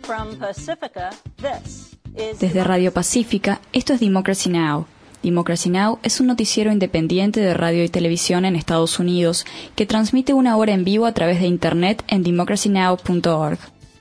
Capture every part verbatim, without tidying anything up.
Desde Radio Pacífica, esto es Democracy Now! Democracy Now! Es un noticiero independiente de radio y televisión en Estados Unidos que transmite una hora en vivo a través de Internet en democracy now punto org.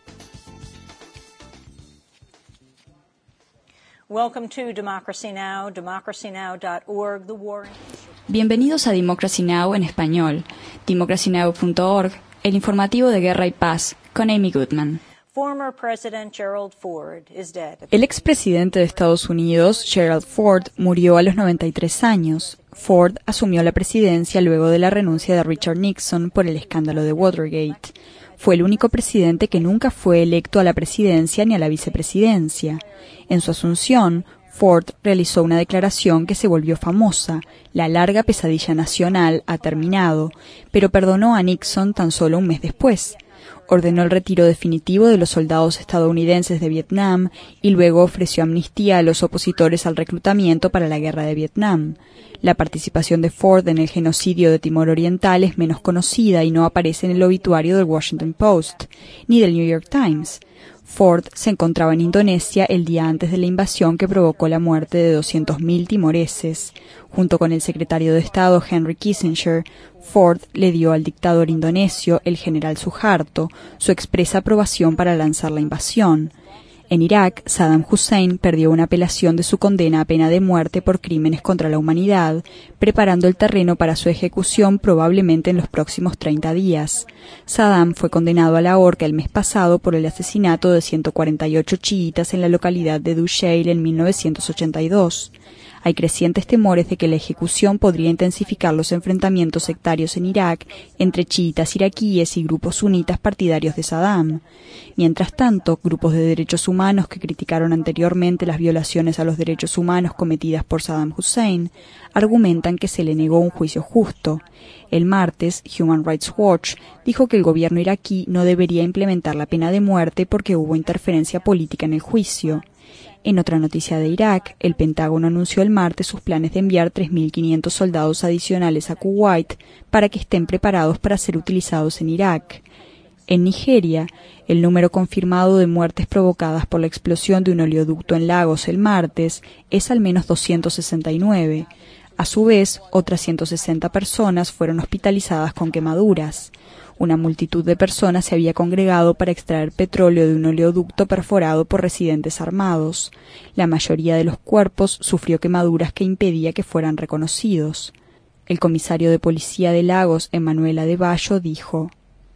Welcome to Democracy Now!, democracy now dot org, the war... Bienvenidos a Democracy Now! En español, democracy now punto org, el informativo de Guerra y Paz, con Amy Goodman. Former President Gerald Ford is dead. El expresidente de Estados Unidos, Gerald Ford, murió a los noventa y tres años. Ford asumió la presidencia luego de la renuncia de Richard Nixon por el escándalo de Watergate. Fue el único presidente que nunca fue electo a la presidencia ni a la vicepresidencia. En su asunción, Ford realizó una declaración que se volvió famosa: la larga pesadilla nacional ha terminado, pero perdonó a Nixon tan solo un mes después. Ordenó el retiro definitivo de los soldados estadounidenses de Vietnam y luego ofreció amnistía a los opositores al reclutamiento para la guerra de Vietnam. La participación de Ford en el genocidio de Timor Oriental es menos conocida y no aparece en el obituario del Washington Post, ni del New York Times. Ford se encontraba en Indonesia el día antes de la invasión que provocó la muerte de doscientos mil timoreses. Junto con el secretario de Estado Henry Kissinger, Ford le dio al dictador indonesio, el general Suharto, su expresa aprobación para lanzar la invasión. En Irak, Saddam Hussein perdió una apelación de su condena a pena de muerte por crímenes contra la humanidad, preparando el terreno para su ejecución probablemente en los próximos treinta días. Saddam fue condenado a la horca el mes pasado por el asesinato de ciento cuarenta y ocho chiitas en la localidad de Dusheil en mil novecientos ochenta y dos. Hay crecientes temores de que la ejecución podría intensificar los enfrentamientos sectarios en Irak entre chiitas iraquíes y grupos sunitas partidarios de Saddam. Mientras tanto, grupos de derechos humanos que criticaron anteriormente las violaciones a los derechos humanos cometidas por Saddam Hussein argumentan que se le negó un juicio justo. El martes, Human Rights Watch dijo que el gobierno iraquí no debería implementar la pena de muerte porque hubo interferencia política en el juicio. En otra noticia de Irak, el Pentágono anunció el martes sus planes de enviar tres mil quinientos soldados adicionales a Kuwait para que estén preparados para ser utilizados en Irak. En Nigeria, el número confirmado de muertes provocadas por la explosión de un oleoducto en Lagos el martes es al menos doscientos sesenta y nueve. A su vez, otras ciento sesenta personas fueron hospitalizadas con quemaduras. Una multitud de personas se había congregado para extraer petróleo de un oleoducto perforado por residentes armados. La mayoría de los cuerpos sufrió quemaduras que impedía que fueran reconocidos. El comisario de policía de Lagos, Emmanuel Adebayo, dijo: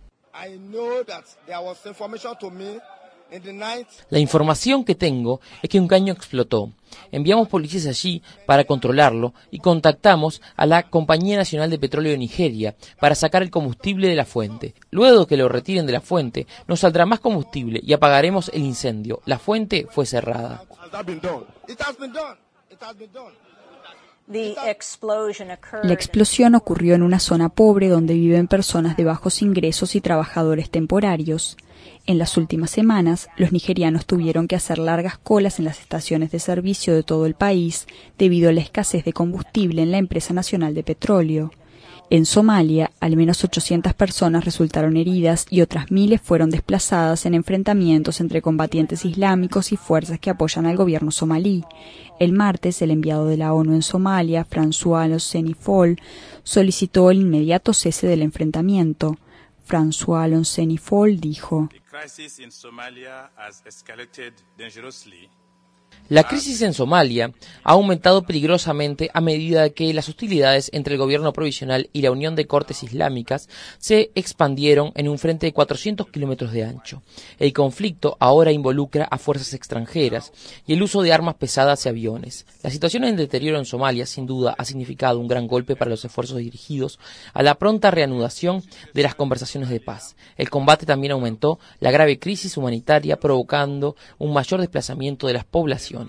La información que tengo es que un caño explotó. Enviamos policías allí para controlarlo y contactamos a la Compañía Nacional de Petróleo de Nigeria para sacar el combustible de la fuente. Luego que lo retiren de la fuente, nos saldrá más combustible y apagaremos el incendio. La fuente fue cerrada. La explosión ocurrió en una zona pobre donde viven personas de bajos ingresos y trabajadores temporarios. En las últimas semanas, los nigerianos tuvieron que hacer largas colas en las estaciones de servicio de todo el país debido a la escasez de combustible en la empresa nacional de petróleo. En Somalia, al menos ochocientas personas resultaron heridas y otras miles fueron desplazadas en enfrentamientos entre combatientes islámicos y fuerzas que apoyan al gobierno somalí. El martes, el enviado de la ONU en Somalia, François Senifol, solicitó el inmediato cese del enfrentamiento. François Senifol dijo: La crisis en Somalia ha aumentado peligrosamente a medida que las hostilidades entre el gobierno provisional y la Unión de Cortes Islámicas se expandieron en un frente de cuatrocientos kilómetros de ancho. El conflicto ahora involucra a fuerzas extranjeras y el uso de armas pesadas y aviones. La situación en deterioro en Somalia, sin duda, ha significado un gran golpe para los esfuerzos dirigidos a la pronta reanudación de las conversaciones de paz. El combate también aumentó la grave crisis humanitaria, provocando un mayor desplazamiento de las poblaciones.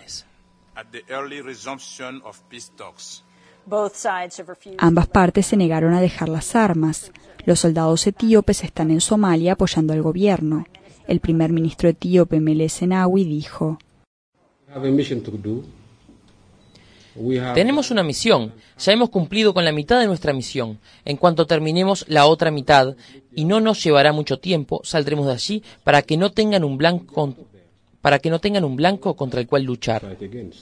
Ambas partes se negaron a dejar las armas. Los soldados etíopes están en Somalia apoyando al gobierno. El primer ministro etíope Meles Zenawi dijo: Tenemos una misión, ya hemos cumplido con la mitad de nuestra misión. En cuanto terminemos la otra mitad, y no nos llevará mucho tiempo, saldremos de allí para que no tengan un blanco, para que no tengan un blanco contra el cual luchar.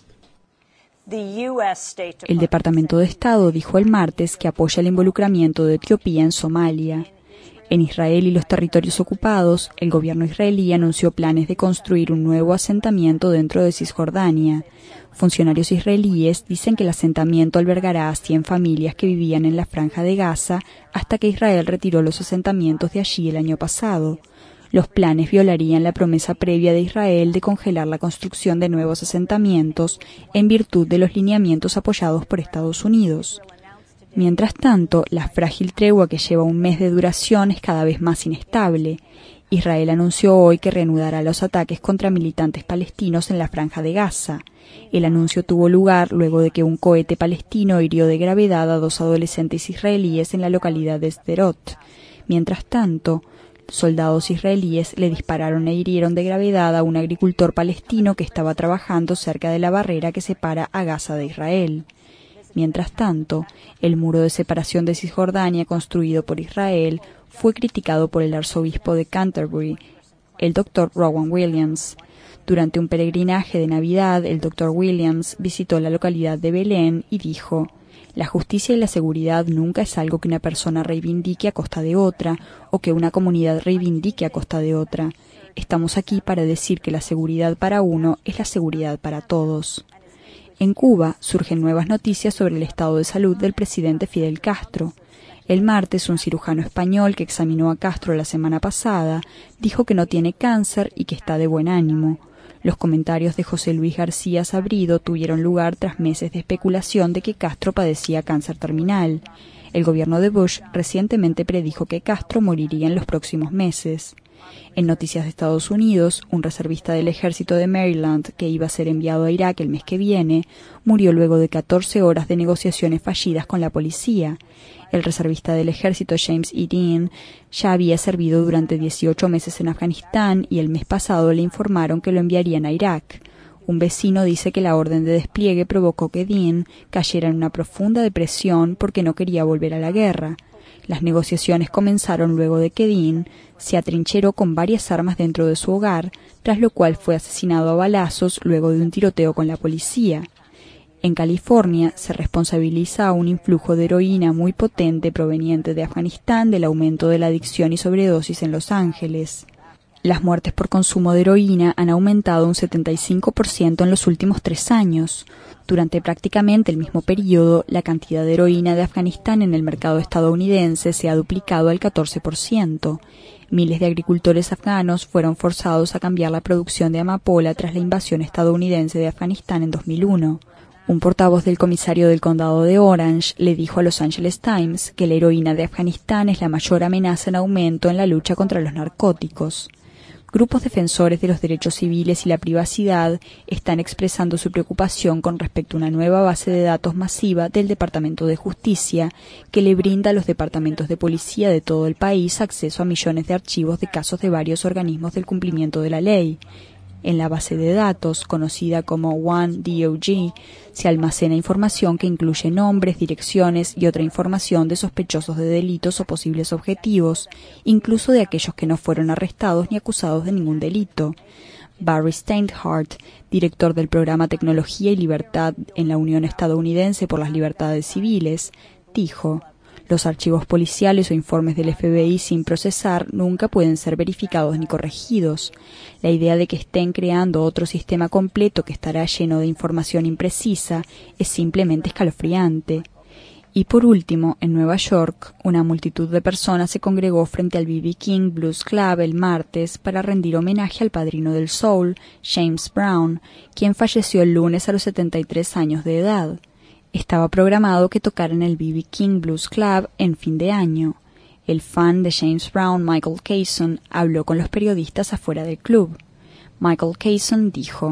El Departamento de Estado dijo el martes que apoya el involucramiento de Etiopía en Somalia. En Israel y los territorios ocupados, el gobierno israelí anunció planes de construir un nuevo asentamiento dentro de Cisjordania. Funcionarios israelíes dicen que el asentamiento albergará a cien familias que vivían en la Franja de Gaza hasta que Israel retiró los asentamientos de allí el año pasado. Los planes violarían la promesa previa de Israel de congelar la construcción de nuevos asentamientos en virtud de los lineamientos apoyados por Estados Unidos. Mientras tanto, la frágil tregua que lleva un mes de duración es cada vez más inestable. Israel anunció hoy que reanudará los ataques contra militantes palestinos en la Franja de Gaza. El anuncio tuvo lugar luego de que un cohete palestino hirió de gravedad a dos adolescentes israelíes en la localidad de Sderot. Mientras tanto, soldados israelíes le dispararon e hirieron de gravedad a un agricultor palestino que estaba trabajando cerca de la barrera que separa a Gaza de Israel. Mientras tanto, el muro de separación de Cisjordania construido por Israel fue criticado por el arzobispo de Canterbury, el doctor Rowan Williams. Durante un peregrinaje de Navidad, el doctor Williams visitó la localidad de Belén y dijo: «La justicia y la seguridad nunca es algo que una persona reivindique a costa de otra o que una comunidad reivindique a costa de otra. Estamos aquí para decir que la seguridad para uno es la seguridad para todos». En Cuba surgen nuevas noticias sobre el estado de salud del presidente Fidel Castro. El martes, un cirujano español que examinó a Castro la semana pasada dijo que no tiene cáncer y que está de buen ánimo. Los comentarios de José Luis García Sabrido tuvieron lugar tras meses de especulación de que Castro padecía cáncer terminal. El gobierno de Bush recientemente predijo que Castro moriría en los próximos meses. En noticias de Estados Unidos, un reservista del ejército de Maryland que iba a ser enviado a Irak el mes que viene, murió luego de catorce horas de negociaciones fallidas con la policía. El reservista del ejército James E. Dean ya había servido durante dieciocho meses en Afganistán y el mes pasado le informaron que lo enviarían a Irak. Un vecino dice que la orden de despliegue provocó que Dean cayera en una profunda depresión porque no quería volver a la guerra. Las negociaciones comenzaron luego de que Dean se atrincheró con varias armas dentro de su hogar, tras lo cual fue asesinado a balazos luego de un tiroteo con la policía. En California se responsabiliza a un influjo de heroína muy potente proveniente de Afganistán del aumento de la adicción y sobredosis en Los Ángeles. Las muertes por consumo de heroína han aumentado un setenta y cinco por ciento en los últimos tres años. Durante prácticamente el mismo periodo, la cantidad de heroína de Afganistán en el mercado estadounidense se ha duplicado al catorce por ciento. Miles de agricultores afganos fueron forzados a cambiar la producción de amapola tras la invasión estadounidense de Afganistán en dos mil uno. Un portavoz del comisario del condado de Orange le dijo a Los Angeles Times que la heroína de Afganistán es la mayor amenaza en aumento en la lucha contra los narcóticos. Grupos defensores de los derechos civiles y la privacidad están expresando su preocupación con respecto a una nueva base de datos masiva del Departamento de Justicia que le brinda a los departamentos de policía de todo el país acceso a millones de archivos de casos de varios organismos del cumplimiento de la ley. En la base de datos, conocida como One D O G, se almacena información que incluye nombres, direcciones y otra información de sospechosos de delitos o posibles objetivos, incluso de aquellos que no fueron arrestados ni acusados de ningún delito. Barry Steinhardt, director del programa Tecnología y Libertad en la Unión Estadounidense por las Libertades Civiles, dijo: «Los archivos policiales o informes del F B I sin procesar nunca pueden ser verificados ni corregidos. La idea de que estén creando otro sistema completo que estará lleno de información imprecisa es simplemente escalofriante». Y por último, en Nueva York, una multitud de personas se congregó frente al B B King Blues Club el martes para rendir homenaje al padrino del soul, James Brown, quien falleció el lunes a los setenta y tres años de edad. Estaba programado que tocara en el B B King Blues Club en fin de año. El fan de James Brown, Michael Kayson, habló con los periodistas afuera del club. Michael Kayson dijo: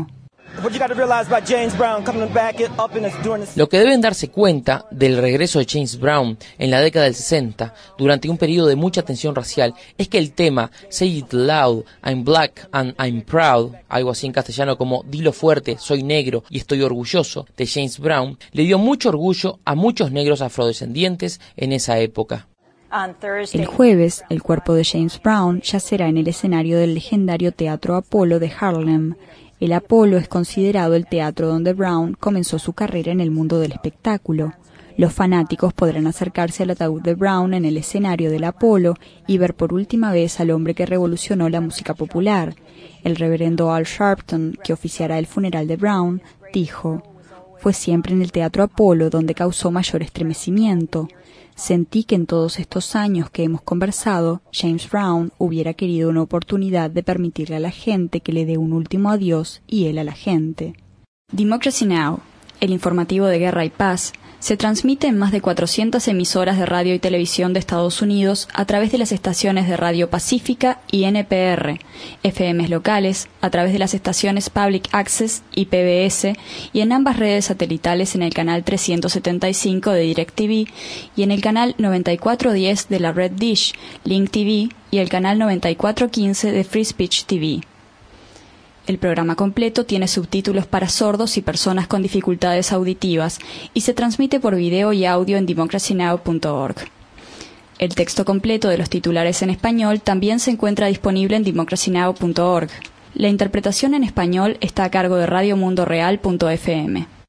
Lo que deben darse cuenta del regreso de James Brown en la década del sesenta, durante un periodo de mucha tensión racial, es que el tema Say It Loud, I'm Black and I'm Proud, algo así en castellano como Dilo fuerte, soy negro y estoy orgulloso, de James Brown, le dio mucho orgullo a muchos negros afrodescendientes en esa época. El jueves, el cuerpo de James Brown yacerá en el escenario del legendario Teatro Apollo de Harlem. El Apollo es considerado el teatro donde Brown comenzó su carrera en el mundo del espectáculo. Los fanáticos podrán acercarse al ataúd de Brown en el escenario del Apollo y ver por última vez al hombre que revolucionó la música popular. El reverendo Al Sharpton, que oficiará el funeral de Brown, dijo: «Fue siempre en el Teatro Apollo donde causó mayor estremecimiento. Sentí que en todos estos años que hemos conversado, James Brown hubiera querido una oportunidad de permitirle a la gente que le dé un último adiós y él a la gente». Democracy Now!, el informativo de Guerra y Paz, se transmite en más de cuatrocientas emisoras de radio y televisión de Estados Unidos a través de las estaciones de Radio Pacífica y N P R, F Ms locales, a través de las estaciones Public Access y P B S, y en ambas redes satelitales en el canal trescientos setenta y cinco de DirecTV y en el canal noventa y cuatro diez de la red Dish, Link T V y el canal noventa y cuatro quince de Free Speech T V. El programa completo tiene subtítulos para sordos y personas con dificultades auditivas y se transmite por video y audio en democracy now punto org. El texto completo de los titulares en español también se encuentra disponible en democracy now punto org. La interpretación en español está a cargo de radio mundo real punto f m.